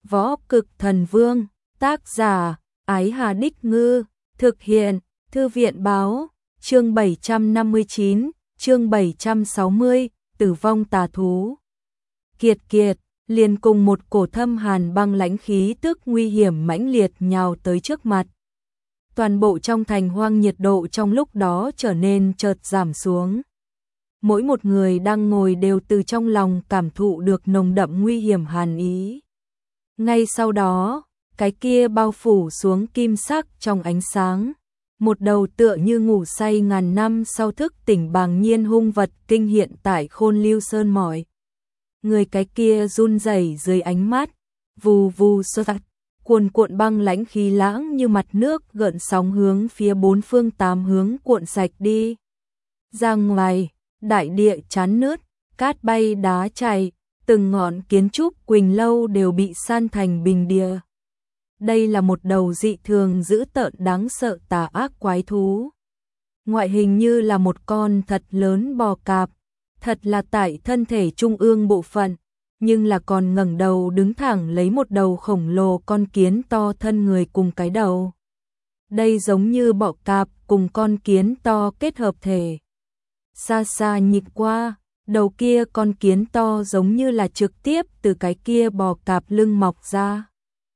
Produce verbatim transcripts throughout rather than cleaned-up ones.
Võ Cực Thần Vương, tác giả, Ái Hà Đích Ngư, thực hiện, Thư viện Báo, chương bảy trăm năm mươi chín, chương bảy trăm sáu mươi, Tử vong tà thú. Kiệt kiệt, liền cùng một cổ thâm hàn băng lãnh khí tức nguy hiểm mãnh liệt nhào tới trước mặt. Toàn bộ trong thành hoang nhiệt độ trong lúc đó trở nên chợt giảm xuống. Mỗi một người đang ngồi đều từ trong lòng cảm thụ được nồng đậm nguy hiểm hàn ý. Ngay sau đó, cái kia bao phủ xuống kim sắc trong ánh sáng. Một đầu tựa như ngủ say ngàn năm sau thức tỉnh bàng nhiên hung vật kinh hiện tại Khôn Lưu Sơn mỏi. Người cái kia run rẩy dưới ánh mắt, vù vù sốt sạt, cuồn cuộn băng lãnh khí lãng như mặt nước gợn sóng hướng phía bốn phương tám hướng cuộn sạch đi. Ra ngoài, đại địa chán nứt, cát bay đá chảy, từng ngọn kiến trúc Quỳnh Lâu đều bị san thành bình địa. Đây là một đầu dị thường dữ tợn đáng sợ tà ác quái thú. Ngoại hình như là một con thật lớn bò cạp, thật là tại thân thể trung ương bộ phận, nhưng là còn ngẩng đầu đứng thẳng lấy một đầu khổng lồ con kiến to thân người cùng cái đầu. Đây giống như bọ cạp cùng con kiến to kết hợp thể. Xa xa nhìn qua, đầu kia con kiến to giống như là trực tiếp từ cái kia bò cạp lưng mọc ra.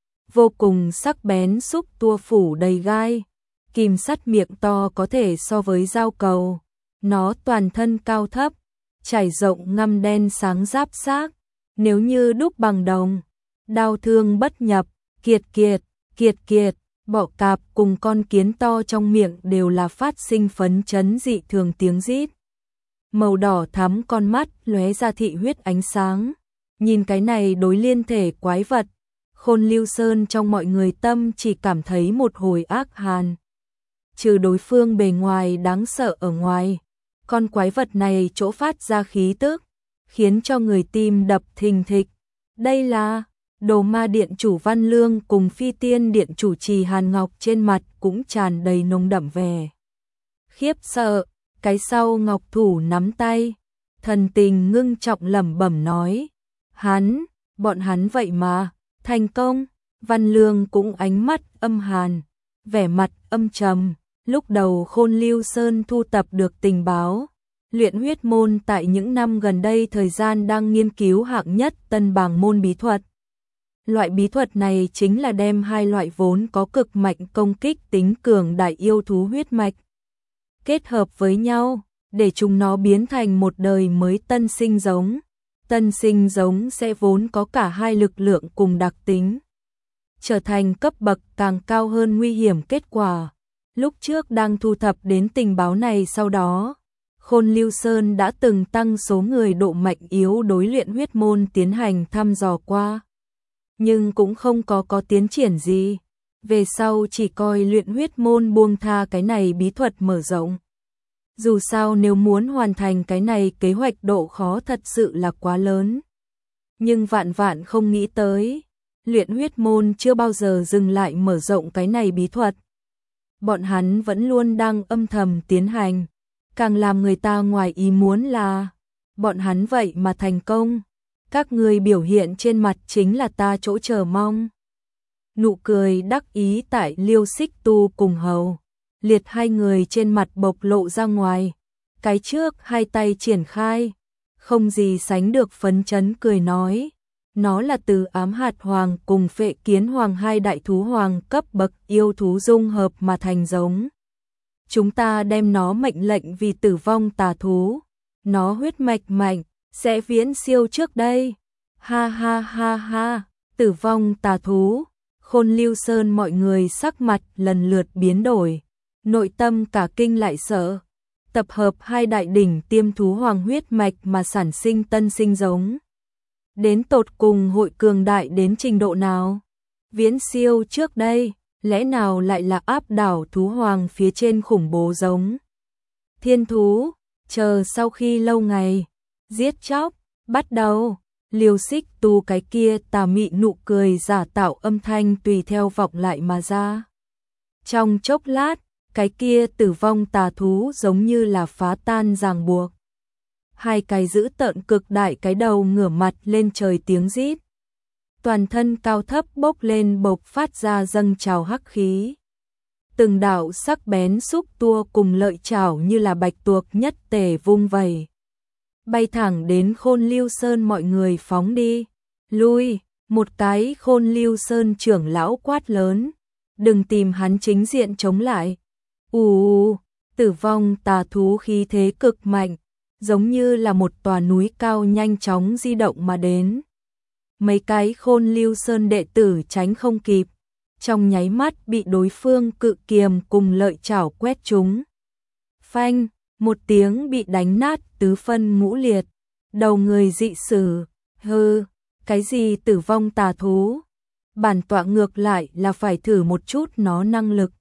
Vô cùng sắc bén xúc tua phủ đầy gai, kìm sắt miệng to có thể so với dao cầu. Nó toàn thân cao thấp, trải rộng ngăm đen sáng giáp xác, nếu như đúc bằng đồng, đao thương bất nhập, kiệt kiệt, kiệt kiệt, bọ cạp cùng con kiến to trong miệng đều là phát sinh phấn chấn dị thường tiếng rít. Màu đỏ thắm con mắt lóe ra thị huyết ánh sáng, nhìn cái này đối liên thể quái vật. Khôn Lưu Sơn trong mọi người tâm chỉ cảm thấy một hồi ác hàn. Trừ đối phương bề ngoài đáng sợ ở ngoài, con quái vật này chỗ phát ra khí tức, khiến cho người tim đập thình thịch. Đây là Đồ Ma Điện chủ Văn Lương cùng Phi Tiên Điện chủ Trì Hàn Ngọc trên mặt cũng tràn đầy nồng đậm vẻ khiếp sợ, cái sau ngọc thủ nắm tay, thần tình ngưng trọng lẩm bẩm nói: "Hắn, bọn hắn vậy mà thành công." Văn Lương cũng ánh mắt âm hàn, vẻ mặt âm trầm. Lúc đầu Khôn Lưu Sơn thu tập được tình báo, luyện huyết môn tại những năm gần đây thời gian đang nghiên cứu hạng nhất tân bàng môn bí thuật. Loại bí thuật này chính là đem hai loại vốn có cực mạnh công kích tính cường đại yêu thú huyết mạch kết hợp với nhau, để chúng nó biến thành một đời mới tân sinh giống. Tân sinh giống sẽ vốn có cả hai lực lượng cùng đặc tính, trở thành cấp bậc càng cao hơn nguy hiểm kết quả. Lúc trước đang thu thập đến tình báo này sau đó, Khôn Lưu Sơn đã từng tăng số người độ mạnh yếu đối luyện huyết môn tiến hành thăm dò qua. Nhưng cũng không có có tiến triển gì. Về sau chỉ coi luyện huyết môn buông tha cái này bí thuật mở rộng. Dù sao nếu muốn hoàn thành cái này kế hoạch độ khó thật sự là quá lớn. Nhưng vạn vạn không nghĩ tới, luyện huyết môn chưa bao giờ dừng lại mở rộng cái này bí thuật. Bọn hắn vẫn luôn đang âm thầm tiến hành. Càng làm người ta ngoài ý muốn là, bọn hắn vậy mà thành công. Các người biểu hiện trên mặt chính là ta chỗ chờ mong. Nụ cười đắc ý tại Liêu Xích Tu cùng Hầu Liệt hai người trên mặt bộc lộ ra ngoài. Cái trước hai tay triển khai, không gì sánh được phấn chấn cười nói. Nó là từ ám hạt hoàng cùng phệ kiến hoàng hai đại thú hoàng cấp bậc yêu thú dung hợp mà thành giống. Chúng ta đem nó mệnh lệnh vì tử vong tà thú. Nó huyết mạch mạnh, sẽ viễn siêu trước đây. Ha ha ha ha, tử vong tà thú. Khôn Lưu Sơn mọi người sắc mặt lần lượt biến đổi, nội tâm cả kinh lại sợ. Tập hợp hai đại đỉnh tiêm thú hoàng huyết mạch mà sản sinh tân sinh giống. Đến tột cùng hội cường đại đến trình độ nào? Viễn siêu trước đây, lẽ nào lại là áp đảo thú hoàng phía trên khủng bố giống? Thiên thú, chờ sau khi lâu ngày, giết chóc, bắt đầu. Liêu Xích Tu cái kia tà mị nụ cười giả tạo âm thanh tùy theo vọng lại mà ra. Trong chốc lát, cái kia tử vong tà thú giống như là phá tan ràng buộc. Hai cái giữ tợn cực đại cái đầu ngửa mặt lên trời tiếng rít. toàn thân cao thấp bốc lên bộc phát ra dâng trào hắc khí. Từng đạo sắc bén xúc tua cùng lợi chảo như là bạch tuộc nhất tề vung vẩy, bay thẳng đến Khôn Lưu Sơn. Mọi người phóng đi, lui, một cái Khôn Lưu Sơn trưởng lão quát lớn, đừng tìm hắn chính diện chống lại. Ù, Tử Vong Tà Thú khí thế cực mạnh, giống như là một tòa núi cao nhanh chóng di động mà đến. Mấy cái Khôn Lưu Sơn đệ tử tránh không kịp, trong nháy mắt bị đối phương cự kiềm cùng lợi chảo quét trúng. Phanh, một tiếng bị đánh nát tứ phân ngũ liệt, đầu người dị sử. Hừ, cái gì Tử Vong Tà Thú? Bản tọa ngược lại là phải thử một chút nó năng lực.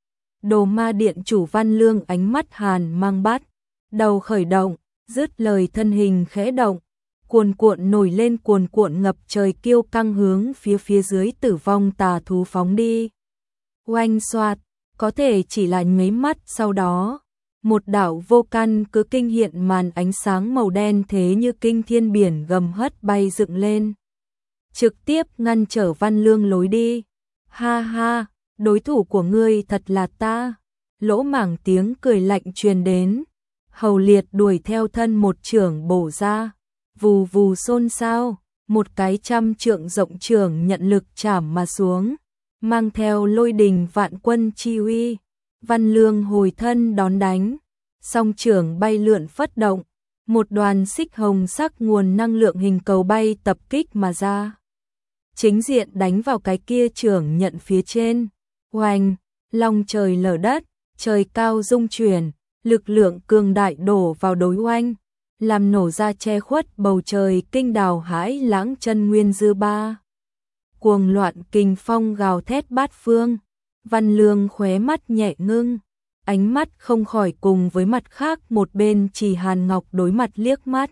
Đồ Ma Điện chủ Văn Lương ánh mắt hàn mang bát, đầu khởi động, dứt lời thân hình khẽ động, cuồn cuộn nổi lên, cuồn cuộn ngập trời kiêu căng hướng phía phía dưới Tử Vong Tà Thú phóng đi. Oanh xoạt, có thể chỉ là nháy mắt sau đó, một đạo vô căn cứ kinh hiện màn ánh sáng màu đen thế như kinh thiên biển gầm hất bay dựng lên, trực tiếp ngăn trở Văn Lương lối đi. Ha ha, đối thủ của ngươi thật là ta. Lỗ Mảng tiếng cười lạnh truyền đến. Hầu Liệt đuổi theo thân một chưởng bổ ra, vù vù xôn xao, một cái trăm trượng rộng chưởng nhận lực chảm mà xuống, mang theo lôi đình vạn quân chi uy. Văn Lương hồi thân đón đánh, song chưởng bay lượn phất động, một đoàn xích hồng sắc nguồn năng lượng hình cầu bay tập kích mà ra, chính diện đánh vào cái kia chưởng nhận phía trên. Oanh, long trời lở đất, trời cao rung chuyển, lực lượng cường đại đổ vào đối oanh, làm nổ ra che khuất bầu trời kinh đào hãi lãng chân nguyên dư ba. Cuồng loạn kình phong gào thét bát phương. Văn Lương khóe mắt nhẹ ngưng, ánh mắt không khỏi cùng với mặt khác một bên Trì Hàn Ngọc đối mặt liếc mắt.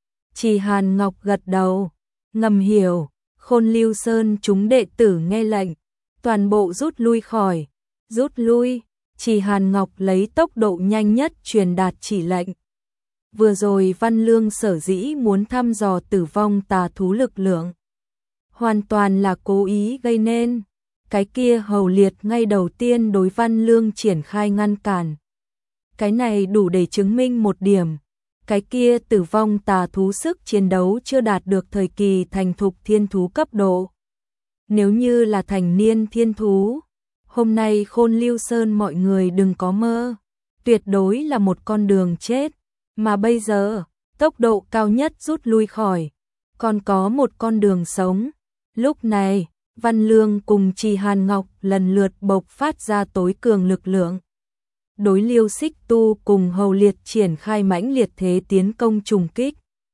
Trì Hàn Ngọc gật đầu, ngầm hiểu. Khôn Lưu Sơn chúng đệ tử nghe lệnh, toàn bộ rút lui khỏi. Rút lui, Trì Hàn Ngọc lấy tốc độ nhanh nhất truyền đạt chỉ lệnh. Vừa rồi Văn Lương sở dĩ muốn thăm dò Tử Vong Tà Thú lực lượng, hoàn toàn là cố ý gây nên. Cái kia Hầu Liệt ngay đầu tiên đối Văn Lương triển khai ngăn cản. Cái này đủ để chứng minh một điểm. Cái kia Tử Vong Tà Thú sức chiến đấu chưa đạt được thời kỳ thành thục thiên thú cấp độ. Nếu như là thành niên thiên thú, hôm nay Khôn Lưu Sơn mọi người đừng có mơ, tuyệt đối là một con đường chết. Mà bây giờ, tốc độ cao nhất rút lui khỏi, còn có một con đường sống. Lúc này, Văn Lương cùng Trì Hàn Ngọc lần lượt bộc phát ra tối cường lực lượng. Đối Liêu Xích Tu cùng Hầu Liệt triển khai mãnh liệt thế tiến công trùng kích.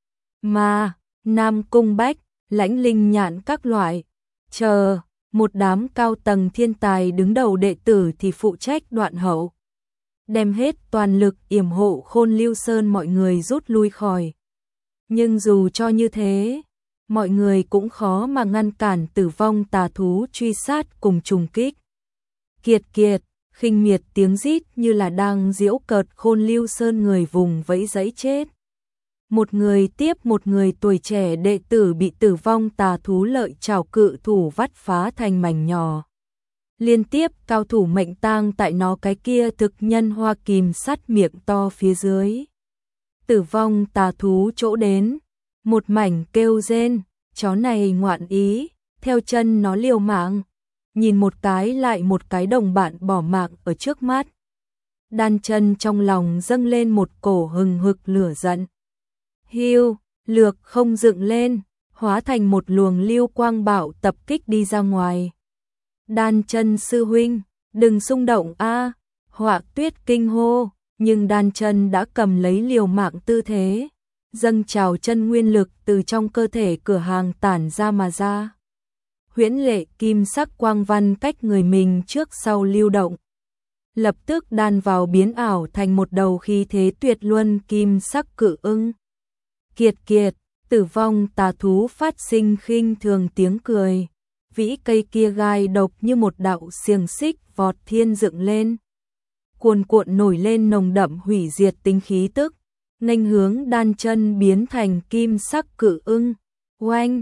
Mà, Nam Cung Bách, Lãnh Linh Nhạn các loại, chờ, một đám cao tầng thiên tài đứng đầu đệ tử thì phụ trách đoạn hậu. Đem hết toàn lực yểm hộ Khôn Lưu Sơn mọi người rút lui khỏi. Nhưng dù cho như thế, mọi người cũng khó mà ngăn cản Tử Vong Tà Thú truy sát cùng trùng kích. Kiệt kiệt, khinh miệt tiếng rít như là đang giễu cợt Khôn Lưu Sơn người vùng vẫy giấy chết. Một người tiếp một người tuổi trẻ đệ tử bị Tử Vong Tà Thú lợi chảo cự thủ vắt phá thành mảnh nhỏ. Liên tiếp cao thủ mệnh tang tại nó cái kia thực nhân hoa kìm sắt miệng to phía dưới. Tử Vong Tà Thú chỗ đến, một mảnh kêu rên, chó này ngoạn ý, theo chân nó liều mạng, nhìn một cái lại một cái đồng bạn bỏ mạng ở trước mắt. Đan Chân trong lòng dâng lên một cổ hừng hực lửa giận. Hiu, lược không dựng lên, hóa thành một luồng lưu quang bạo tập kích đi ra ngoài. Đan Chân sư huynh, đừng xung động a, Họa Tuyết kinh hô, nhưng Đan Chân đã cầm lấy liều mạng tư thế, dâng trào chân nguyên lực từ trong cơ thể cửa hàng tản ra mà ra. Huyễn lệ kim sắc quang văn cách người mình trước sau lưu động, lập tức đan vào biến ảo thành một đầu khí thế tuyệt luân kim sắc cự ưng. Kiệt kiệt, Tử Vong Tà Thú phát sinh khinh thường tiếng cười. Vĩ cây kia gai độc như một đạo xiềng xích vọt thiên dựng lên, cuồn cuộn nổi lên nồng đậm hủy diệt tính khí tức, nghênh hướng Đan Chân biến thành kim sắc cự ưng. Oanh,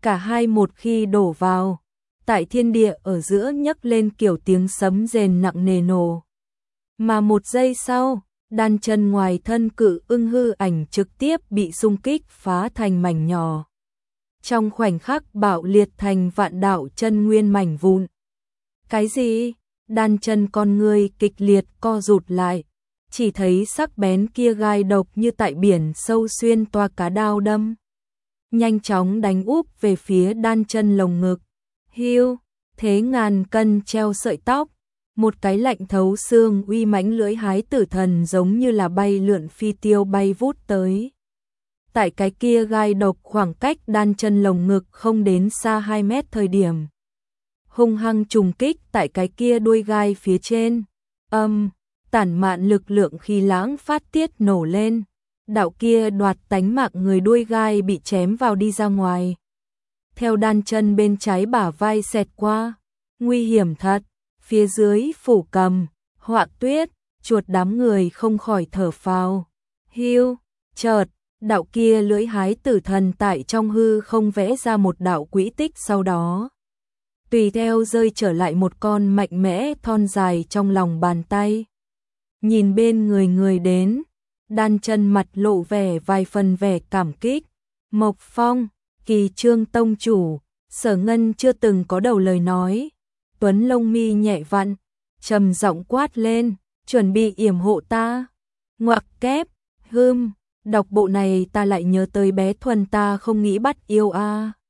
cả hai một khi đổ vào, tại thiên địa ở giữa nhấc lên kiểu tiếng sấm rền nặng nề nổ. Mà một giây sau, đan chân ngoài thân cự ưng hư ảnh trực tiếp bị xung kích phá thành mảnh nhỏ. Trong khoảnh khắc bạo liệt thành vạn đạo chân nguyên mảnh vụn. Cái gì? Đan chân con người kịch liệt co rụt lại, chỉ thấy sắc bén kia gai độc như tại biển sâu xuyên toa cá đao đâm. Nhanh chóng đánh úp về phía đan chân lồng ngực. Hiu, thế ngàn cân treo sợi tóc, một cái lạnh thấu xương uy mãnh lưỡi hái tử thần giống như là bay lượn phi tiêu bay vút tới. Tại cái kia gai độc khoảng cách đan chân lồng ngực không đến xa hai mét thời điểm. Hung hăng trùng kích tại cái kia đuôi gai phía trên. Âm, tản mạn lực lượng khí lãng phát tiết nổ lên. Đạo kia đoạt tánh mạng người đuôi gai bị chém vào đi ra ngoài. Theo đan chân bên trái bả vai xẹt qua. Nguy hiểm thật, phía dưới phủ cầm, Họa Tuyết, chuột đám người không khỏi thở phào. Hiu, chợt, đạo kia lưỡi hái tử thần tại trong hư không vẽ ra một đạo quỹ tích sau đó. Tùy theo rơi trở lại một con mạnh mẽ thon dài trong lòng bàn tay. Nhìn bên người người đến, đan chân mặt lộ vẻ vài phần vẻ cảm kích. Mộc Phong, Kỳ Trương tông chủ, Sở Ngân chưa từng có đầu lời nói. Tuấn lông mi nhẹ vặn, trầm giọng quát lên, chuẩn bị yểm hộ ta. Ngoặc kép, hưm, đọc bộ này ta lại nhớ tới bé Thuần ta không nghĩ bắt yêu a.